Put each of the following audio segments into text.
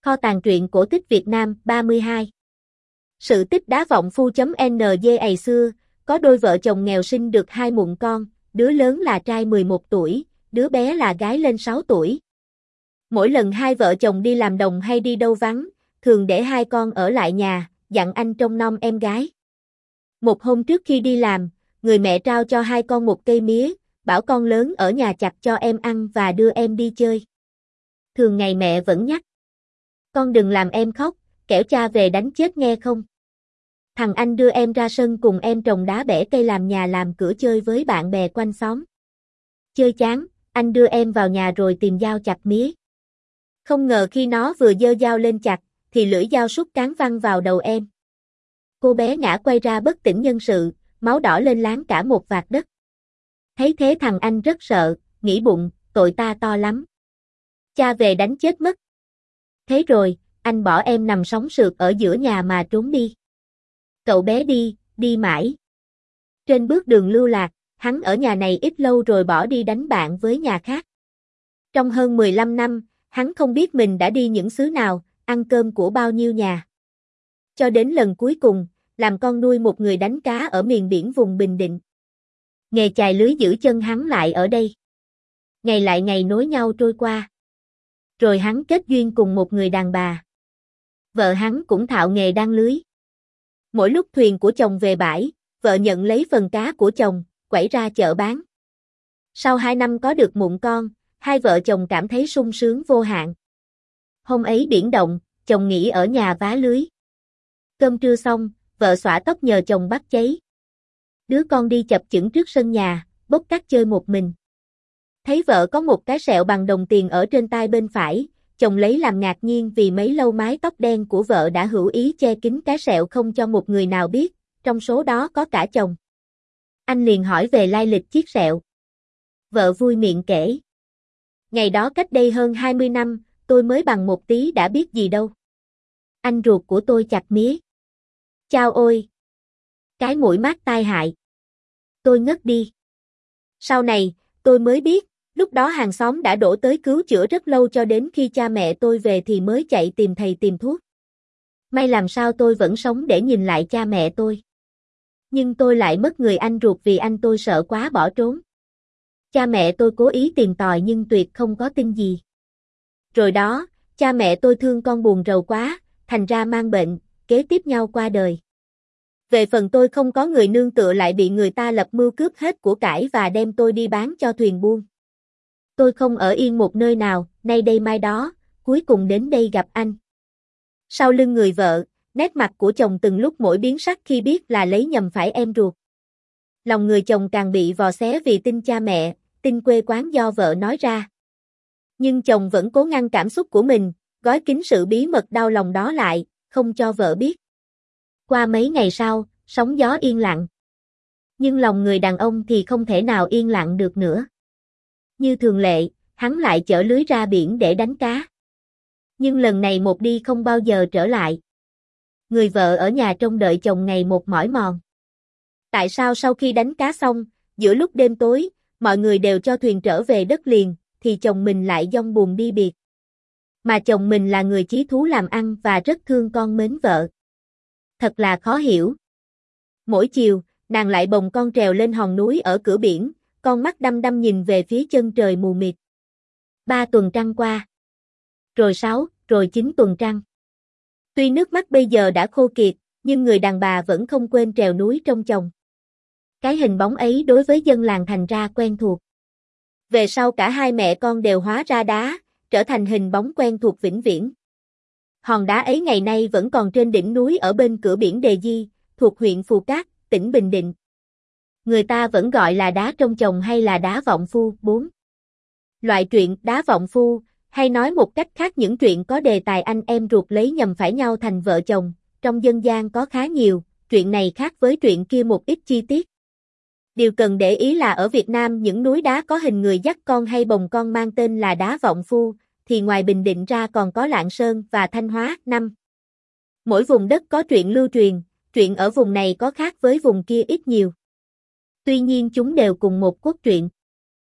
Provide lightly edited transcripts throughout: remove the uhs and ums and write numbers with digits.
Kho tàng truyện cổ tích Việt Nam 32. Sự tích đá vọng phu.nz. Ngày xưa, có đôi vợ chồng nghèo sinh được hai mụn con, đứa lớn là trai 11 tuổi, đứa bé là gái lên 6 tuổi. Mỗi lần hai vợ chồng đi làm đồng hay đi đâu vắng, thường để hai con ở lại nhà, dặn anh trông nom em gái. Một hôm trước khi đi làm, người mẹ trao cho hai con một cây mía, bảo con lớn ở nhà chặt cho em ăn và đưa em đi chơi. Thường ngày mẹ vẫn nhắc: con đừng làm em khóc, kẻo cha về đánh chết nghe không. Thằng anh đưa em ra sân cùng em trồng đá bẻ cây làm nhà làm cửa chơi với bạn bè quanh xóm. Chơi chán, anh đưa em vào nhà rồi tìm dao chặt mía. Không ngờ khi nó vừa giơ dao lên chặt, thì lưỡi dao sút cán văng vào đầu em. Cô bé ngã quay ra bất tỉnh nhân sự, máu đỏ lên láng cả một vạt đất. Thấy thế thằng anh rất sợ, nghĩ bụng, tội ta to lắm. Cha về đánh chết mất. Thế rồi, anh bỏ em nằm sóng sượt ở giữa nhà mà trốn đi. Cậu bé đi mãi. Trên bước đường lưu lạc, hắn ở nhà này ít lâu rồi bỏ đi đánh bạn với nhà khác. Trong hơn 15 năm, hắn không biết mình đã đi những xứ nào, ăn cơm của bao nhiêu nhà. Cho đến lần cuối cùng, làm con nuôi một người đánh cá ở miền biển vùng Bình Định. Nghề chài lưới giữ chân hắn lại ở đây. Ngày lại ngày nối nhau trôi qua. Rồi hắn kết duyên cùng một người đàn bà. Vợ hắn cũng thạo nghề đan lưới. Mỗi lúc thuyền của chồng về bãi, vợ nhận lấy phần cá của chồng, quẩy ra chợ bán. Sau 2 năm có được mụn con, hai vợ chồng cảm thấy sung sướng vô hạn. Hôm ấy biển động, chồng nghỉ ở nhà vá lưới. Cơm trưa xong, vợ xõa tóc nhờ chồng bắt cháy. Đứa con đi chập chững trước sân nhà, bốc cát chơi một mình. Thấy vợ có một cái sẹo bằng đồng tiền ở trên tai bên phải, chồng lấy làm ngạc nhiên vì mấy lâu mái tóc đen của vợ đã hữu ý che kín cái sẹo không cho một người nào biết, trong số đó có cả chồng. Anh liền hỏi về lai lịch chiếc sẹo. Vợ vui miệng kể: ngày đó cách đây hơn 20 năm, tôi mới bằng một tí đã biết gì đâu. Anh ruột của tôi chặt mía. Chao ôi! Cái mũi mát tai hại. Tôi ngất đi. Sau này, tôi mới biết, lúc đó hàng xóm đã đổ tới cứu chữa rất lâu cho đến khi cha mẹ tôi về thì mới chạy tìm thầy tìm thuốc. May làm sao tôi vẫn sống để nhìn lại cha mẹ tôi. Nhưng tôi lại mất người anh ruột vì anh tôi sợ quá bỏ trốn. Cha mẹ tôi cố ý tìm tòi nhưng tuyệt không có tin gì. Rồi đó, cha mẹ tôi thương con buồn rầu quá, thành ra mang bệnh, kế tiếp nhau qua đời. Về phần tôi không có người nương tựa lại bị người ta lập mưu cướp hết của cải và đem tôi đi bán cho thuyền buôn. Tôi không ở yên một nơi nào, nay đây mai đó, cuối cùng đến đây gặp anh. Sau lưng người vợ, nét mặt của chồng từng lúc mỗi biến sắc khi biết là lấy nhầm phải em ruột. Lòng người chồng càng bị vò xé vì tin cha mẹ, tin quê quán do vợ nói ra. Nhưng chồng vẫn cố ngăn cảm xúc của mình, gói kín sự bí mật đau lòng đó lại, không cho vợ biết. Qua mấy ngày sau, sóng gió yên lặng. Nhưng lòng người đàn ông thì không thể nào yên lặng được nữa. Như thường lệ, hắn lại chở lưới ra biển để đánh cá. Nhưng lần này một đi không bao giờ trở lại. Người vợ ở nhà trông đợi chồng ngày một mỏi mòn. Tại sao sau khi đánh cá xong, giữa lúc đêm tối, mọi người đều cho thuyền trở về đất liền, thì chồng mình lại dong buồn đi biệt. Mà chồng mình là người chí thú làm ăn và rất thương con mến vợ. Thật là khó hiểu. Mỗi chiều, nàng lại bồng con trèo lên hòn núi ở cửa biển, con mắt đăm đăm nhìn về phía chân trời mù mịt. 3 tuần trăng qua. Rồi 6, rồi 9 tuần trăng. Tuy nước mắt bây giờ đã khô kiệt, nhưng người đàn bà vẫn không quên trèo núi trông chồng. Cái hình bóng ấy đối với dân làng thành ra quen thuộc. Về sau cả hai mẹ con đều hóa ra đá, trở thành hình bóng quen thuộc vĩnh viễn. Hòn đá ấy ngày nay vẫn còn trên đỉnh núi ở bên cửa biển Đề Di, thuộc huyện Phù Cát, tỉnh Bình Định. Người ta vẫn gọi là đá trông chồng hay là đá vọng phu. 4. Loại truyện đá vọng phu, hay nói một cách khác những truyện có đề tài anh em ruột lấy nhầm phải nhau thành vợ chồng, trong dân gian có khá nhiều, truyện này khác với truyện kia một ít chi tiết. Điều cần để ý là ở Việt Nam những núi đá có hình người dắt con hay bồng con mang tên là đá vọng phu, thì ngoài Bình Định ra còn có Lạng Sơn và Thanh Hóa. 5. Mỗi vùng đất có truyện lưu truyền, truyện ở vùng này có khác với vùng kia ít nhiều. Tuy nhiên chúng đều cùng một cốt truyện.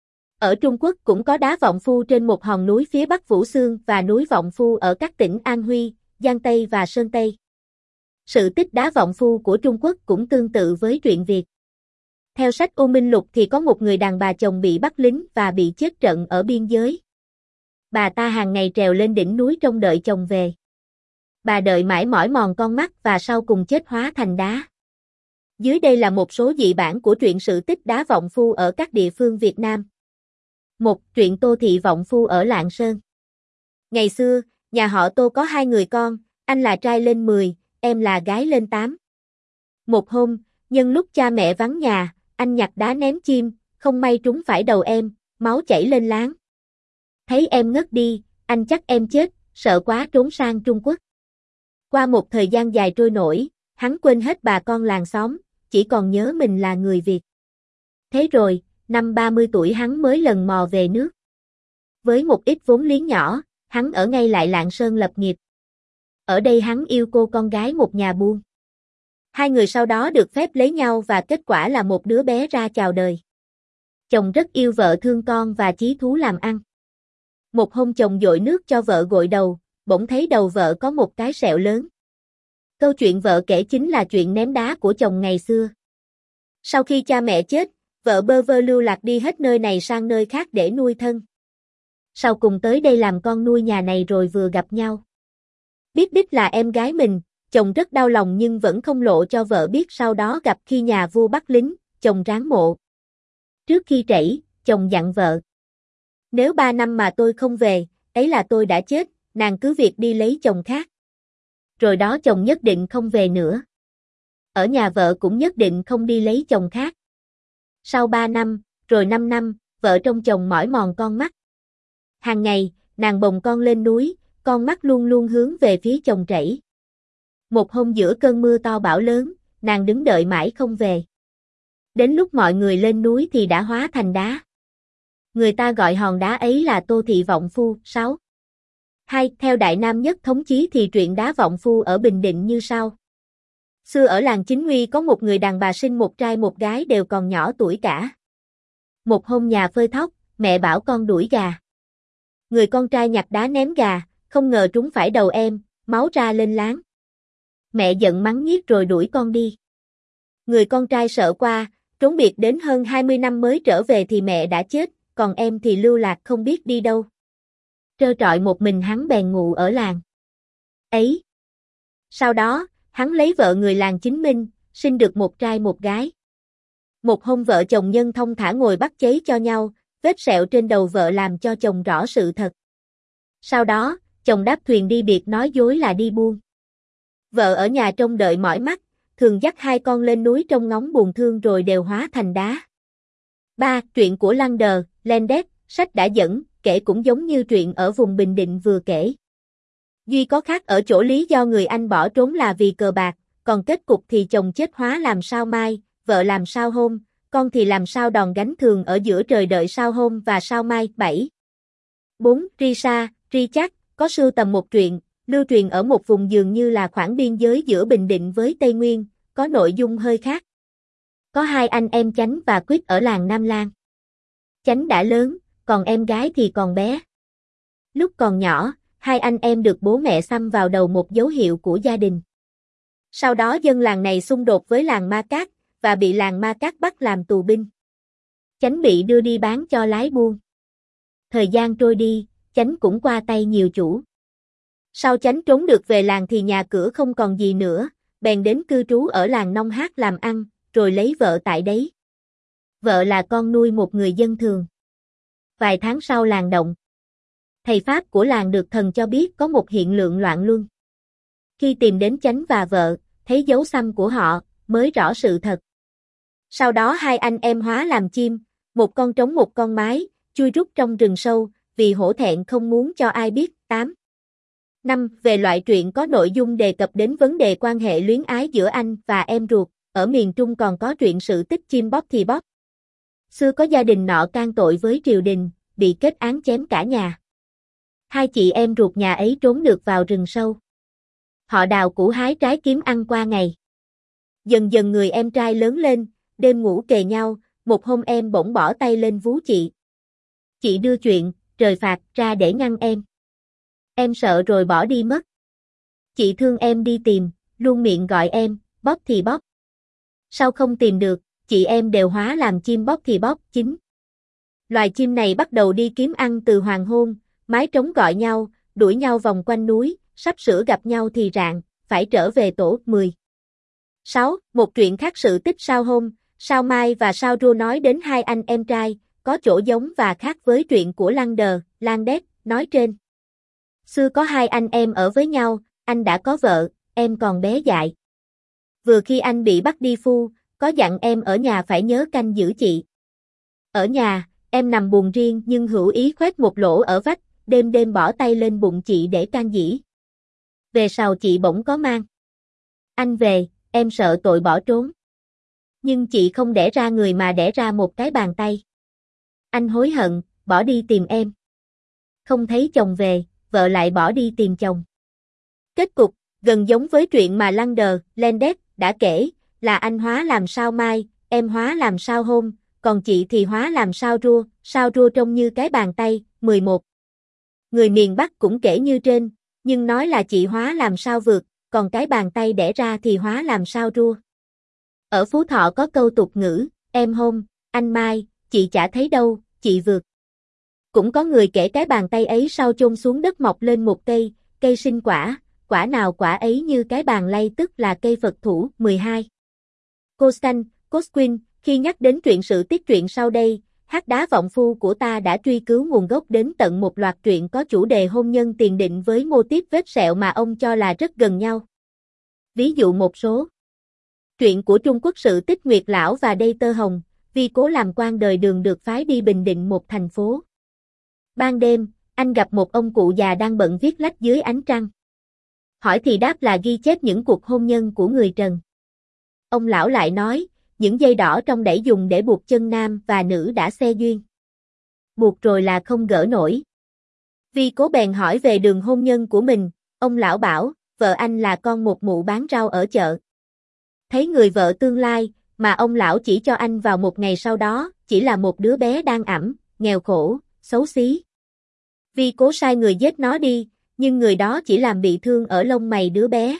Ở Trung Quốc cũng có đá Vọng Phu trên một hòn núi phía bắc Vũ Xương và núi Vọng Phu ở các tỉnh An Huy, Giang Tây và Sơn Tây. Sự tích đá Vọng Phu của Trung Quốc cũng tương tự với truyện Việt. Theo sách U Minh Lục thì có một người đàn bà chồng bị bắt lính và bị chết trận ở biên giới. Bà ta hàng ngày trèo lên đỉnh núi trông đợi chồng về. Bà đợi mãi mỏi mòn con mắt và sau cùng chết hóa thành đá. Dưới đây là một số dị bản của truyện sự tích đá Vọng Phu ở các địa phương Việt Nam. 1. Truyện Tô Thị Vọng Phu ở Lạng Sơn. Ngày xưa, nhà họ Tô có 2 người con, anh là trai lên 10, em là gái lên 8. Một hôm, nhân lúc cha mẹ vắng nhà, anh nhặt đá ném chim, không may trúng phải đầu em, máu chảy lên láng. Thấy em ngất đi, anh chắc em chết, sợ quá trốn sang Trung Quốc. Qua một thời gian dài trôi nổi, hắn quên hết bà con làng xóm, chỉ còn nhớ mình là người Việt. Thế rồi, năm 30 tuổi hắn mới lần mò về nước. Với một ít vốn liếng nhỏ, hắn ở ngay lại Lạng Sơn lập nghiệp. Ở đây hắn yêu cô con gái một nhà buôn. 2 người sau đó được phép lấy nhau và kết quả là một đứa bé ra chào đời. Chồng rất yêu vợ thương con và chí thú làm ăn. Một hôm chồng dội nước cho vợ gội đầu, bỗng thấy đầu vợ có một cái sẹo lớn. Câu chuyện vợ kể chính là chuyện ném đá của chồng ngày xưa. Sau khi cha mẹ chết, vợ bơ vơ lưu lạc đi hết nơi này sang nơi khác để nuôi thân. Sau cùng tới đây làm con nuôi nhà này rồi vừa gặp nhau. Biết đích là em gái mình, chồng rất đau lòng nhưng vẫn không lộ cho vợ biết, sau đó gặp khi nhà vua bắt lính, chồng ráng mộ. Trước khi trẩy, chồng dặn vợ. Nếu 3 năm mà tôi không về, ấy là tôi đã chết, nàng cứ việc đi lấy chồng khác. Rồi đó chồng nhất định không về nữa. Ở nhà vợ cũng nhất định không đi lấy chồng khác. Sau 3 năm, rồi 5 năm, vợ trông chồng mỏi mòn con mắt. Hàng ngày, nàng bồng con lên núi, con mắt luôn luôn hướng về phía chồng trẩy. Một hôm giữa cơn mưa to bão lớn, nàng đứng đợi mãi không về. Đến lúc mọi người lên núi thì đã hóa thành đá. Người ta gọi hòn đá ấy là Tô Thị Vọng Phu. 6. 2. Theo Đại Nam Nhất Thống Chí thì truyện đá Vọng Phu ở Bình Định như sau. Xưa ở làng Chính Nguy có một người đàn bà sinh một trai một gái đều còn nhỏ tuổi cả. Một hôm nhà phơi thóc, mẹ bảo con đuổi gà. Người con trai nhặt đá ném gà, không ngờ trúng phải đầu em, máu ra lên láng. Mẹ giận mắng nhiếc rồi đuổi con đi. Người con trai sợ quá, trốn biệt đến hơn 20 năm mới trở về thì mẹ đã chết, còn em thì lưu lạc không biết đi đâu. Trơ trọi một mình hắn bèn ngụ ở làng ấy. Sau đó, hắn lấy vợ người làng Chính Minh, sinh được một trai một gái. Một hôm vợ chồng nhân thông thả ngồi bắt cháy cho nhau, vết sẹo trên đầu vợ làm cho chồng rõ sự thật. Sau đó, chồng đáp thuyền đi biệt nói dối là đi buôn. Vợ ở nhà trông đợi mỏi mắt, thường dắt 2 con lên núi trông ngóng buồn thương rồi đều hóa thành đá. 3. Truyện của Lăng Đờ, Lendet, sách đã dẫn, kể cũng giống như truyện ở vùng Bình Định vừa kể. Duy có khác ở chỗ lý do người anh bỏ trốn là vì cờ bạc, còn kết cục thì chồng chết hóa làm sao mai, vợ làm sao hôm, con thì làm sao đòn gánh thường ở giữa trời đợi sao hôm và sao mai. 7. 4. Risa, Richard, có sưu tầm một truyện, lưu truyền ở một vùng dường như là khoảng biên giới giữa Bình Định với Tây Nguyên, có nội dung hơi khác. Có 2 anh em Chánh và Quyết ở làng Nam Lan. Chánh đã lớn, còn em gái thì còn bé. Lúc còn nhỏ, 2 anh em được bố mẹ xăm vào đầu một dấu hiệu của gia đình. Sau đó dân làng này xung đột với làng Ma Cát, và bị làng Ma Cát bắt làm tù binh. Chánh bị đưa đi bán cho lái buôn. Thời gian trôi đi, Chánh cũng qua tay nhiều chủ. Sau Chánh trốn được về làng thì nhà cửa không còn gì nữa, bèn đến cư trú ở làng Nông Hát làm ăn, rồi lấy vợ tại đấy. Vợ là con nuôi một người dân thường. Vài tháng sau làng động. Thầy Pháp của làng được thần cho biết có một hiện tượng loạn luân. Khi tìm đến Chánh và vợ, thấy dấu xăm của họ, mới rõ sự thật. Sau đó 2 anh em hóa làm chim, một con trống một con mái, chui rút trong rừng sâu, vì hổ thẹn không muốn cho ai biết. 8. 5. Về loại truyện có nội dung đề cập đến vấn đề quan hệ luyến ái giữa anh và em ruột, ở miền Trung còn có truyện sự tích chim bóp thì bóp. Xưa có gia đình nọ can tội với triều đình, bị kết án chém cả nhà. 2 chị em ruột nhà ấy trốn được vào rừng sâu. Họ đào củ hái trái kiếm ăn qua ngày. Dần dần người em trai lớn lên, đêm ngủ kề nhau, một hôm em bỗng bỏ tay lên vú chị. Chị đưa chuyện, trời phạt ra để ngăn em. Em sợ rồi bỏ đi mất. Chị thương em đi tìm, luôn miệng gọi em, bóp thì bóp. Sao không tìm được, chị em đều hóa làm chim bóp thì bóp chính. Loài chim này bắt đầu đi kiếm ăn từ hoàng hôn, mái trống gọi nhau, đuổi nhau vòng quanh núi, sắp sửa gặp nhau thì rạng, phải trở về tổ 10. 6. Một truyện khác sự tích sao hôm, sao Mai và sao Rô nói đến hai anh em trai, có chỗ giống và khác với truyện của Landed, nói trên. Xưa có hai anh em ở với nhau, anh đã có vợ, em còn bé dại. Vừa khi anh bị bắt đi phu, có dặn em ở nhà phải nhớ canh giữ chị. Ở nhà, em nằm buồng riêng nhưng hữu ý khoét một lỗ ở vách, đêm đêm bỏ tay lên bụng chị để can dĩ. Về sau chị bỗng có mang. Anh về, em sợ tội bỏ trốn. Nhưng chị không đẻ ra người mà đẻ ra một cái bàn tay. Anh hối hận, bỏ đi tìm em. Không thấy chồng về, vợ lại bỏ đi tìm chồng. Kết cục, gần giống với truyện mà Landed đã kể, là anh hóa làm sao Mai, em hóa làm sao Hôm, còn chị thì hóa làm sao Rua trông như cái bàn tay. 11. Người miền Bắc cũng kể như trên, nhưng nói là chị hóa làm sao Vượt, còn cái bàn tay đẻ ra thì hóa làm sao Rua. Ở Phú Thọ có câu tục ngữ, em Hôm, anh Mai, chị chả thấy đâu, chị Vượt. Cũng có người kể cái bàn tay ấy sau chôn xuống đất mọc lên một cây sinh quả, quả nào quả ấy như cái bàn lay tức là cây Phật thủ. 12. Cosquin, khi nhắc đến truyện sự tiết truyện sau đây, Hắc Đá Vọng Phu của ta đã truy cứu nguồn gốc đến tận một loạt truyện có chủ đề hôn nhân tiền định với mô típ vết sẹo mà ông cho là rất gần nhau. Ví dụ một số truyện của Trung Quốc sự tích Nguyệt Lão và Đây Tơ Hồng, vì cố làm quan đời Đường được phái đi bình định một thành phố. Ban đêm, anh gặp một ông cụ già đang bận viết lách dưới ánh trăng. Hỏi thì đáp là ghi chép những cuộc hôn nhân của người Trần. Ông lão lại nói, những dây đỏ trong đẩy dùng để buộc chân nam và nữ đã xe duyên. Buộc rồi là không gỡ nổi. Vì cố bèn hỏi về đường hôn nhân của mình, ông lão bảo, vợ anh là con một mụ bán rau ở chợ. Thấy người vợ tương lai, mà ông lão chỉ cho anh vào một ngày sau đó, chỉ là một đứa bé đang ẵm, nghèo khổ, xấu xí. Vì cố sai người giết nó đi, nhưng người đó chỉ làm bị thương ở lông mày đứa bé.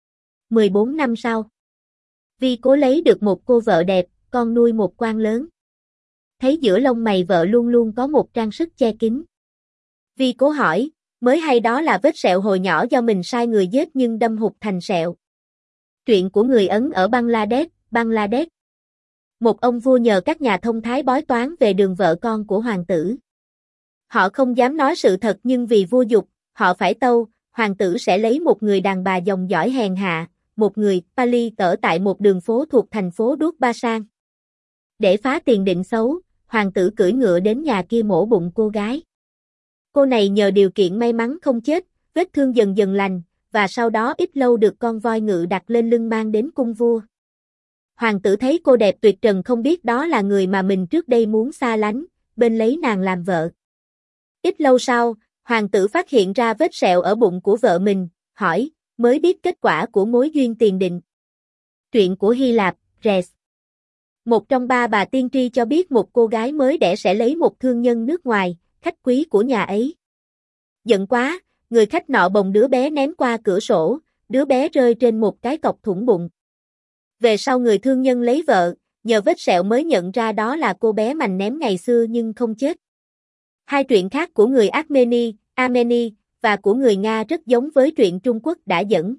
14 năm sau, Vi cố lấy được một cô vợ đẹp, con nuôi một quan lớn. Thấy giữa lông mày vợ luôn luôn có một trang sức che kín. Vi cố hỏi, mới hay đó là vết sẹo hồi nhỏ do mình sai người giết nhưng đâm hụt thành sẹo. Truyện của người Ấn ở Bangladesh. Một ông vua nhờ các nhà thông thái bói toán về đường vợ con của hoàng tử. Họ không dám nói sự thật nhưng vì vua giục, họ phải tâu, hoàng tử sẽ lấy một người đàn bà dòng dõi hèn hạ, một người Pali ở tại một đường phố thuộc thành phố Đuốc Ba Sang. Để phá tiền định xấu, hoàng tử cưỡi ngựa đến nhà kia mổ bụng cô gái. Cô này nhờ điều kiện may mắn không chết, vết thương dần dần lành, và sau đó ít lâu được con voi ngự đặt lên lưng mang đến cung vua. Hoàng tử thấy cô đẹp tuyệt trần không biết đó là người mà mình trước đây muốn xa lánh, bên lấy nàng làm vợ. Ít lâu sau, hoàng tử phát hiện ra vết sẹo ở bụng của vợ mình, hỏi, mới biết kết quả của mối duyên tiền định. Truyện của Hy Lạp, Res. Một trong ba bà tiên tri cho biết một cô gái mới đẻ sẽ lấy một thương nhân nước ngoài, khách quý của nhà ấy. Giận quá, người khách nọ bồng đứa bé ném qua cửa sổ, đứa bé rơi trên một cái cọc thủng bụng. Về sau người thương nhân lấy vợ, nhờ vết sẹo mới nhận ra đó là cô bé mành ném ngày xưa nhưng không chết. Hai truyện khác của người Armeni và của người Nga rất giống với truyện Trung Quốc đã dẫn.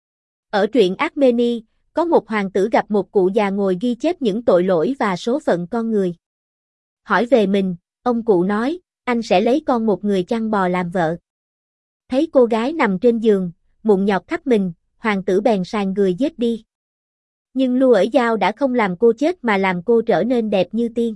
Ở truyện Armeni, có một hoàng tử gặp một cụ già ngồi ghi chép những tội lỗi và số phận con người. Hỏi về mình, ông cụ nói, anh sẽ lấy con một người chăn bò làm vợ. Thấy cô gái nằm trên giường, mụn nhọt khắp mình, hoàng tử bèn sàn người giết đi. Nhưng lưu ở dao đã không làm cô chết mà làm cô trở nên đẹp như tiên.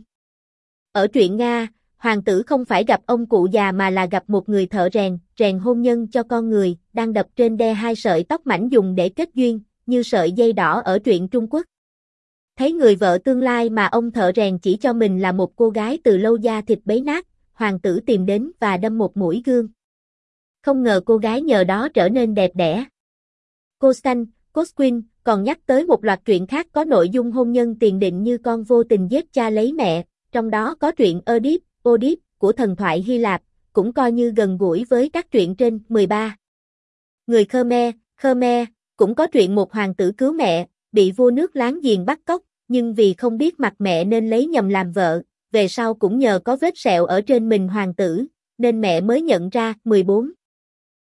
Ở truyện Nga, hoàng tử không phải gặp ông cụ già mà là gặp một người thợ rèn hôn nhân cho con người, đang đập trên đe hai sợi tóc mảnh dùng để kết duyên, như sợi dây đỏ ở truyện Trung Quốc. Thấy người vợ tương lai mà ông thợ rèn chỉ cho mình là một cô gái từ lâu da thịt bấy nát, hoàng tử tìm đến và đâm một mũi gương. Không ngờ cô gái nhờ đó trở nên đẹp đẽ. Cosquin còn nhắc tới một loạt truyện khác có nội dung hôn nhân tiền định như con vô tình giết cha lấy mẹ, trong đó có truyện Oedip, của thần thoại Hy Lạp, cũng coi như gần gũi với các truyện trên. 13. Người Khmer, cũng có truyện một hoàng tử cứu mẹ, bị vua nước láng giềng bắt cóc, nhưng vì không biết mặt mẹ nên lấy nhầm làm vợ, về sau cũng nhờ có vết sẹo ở trên mình hoàng tử, nên mẹ mới nhận ra. 14.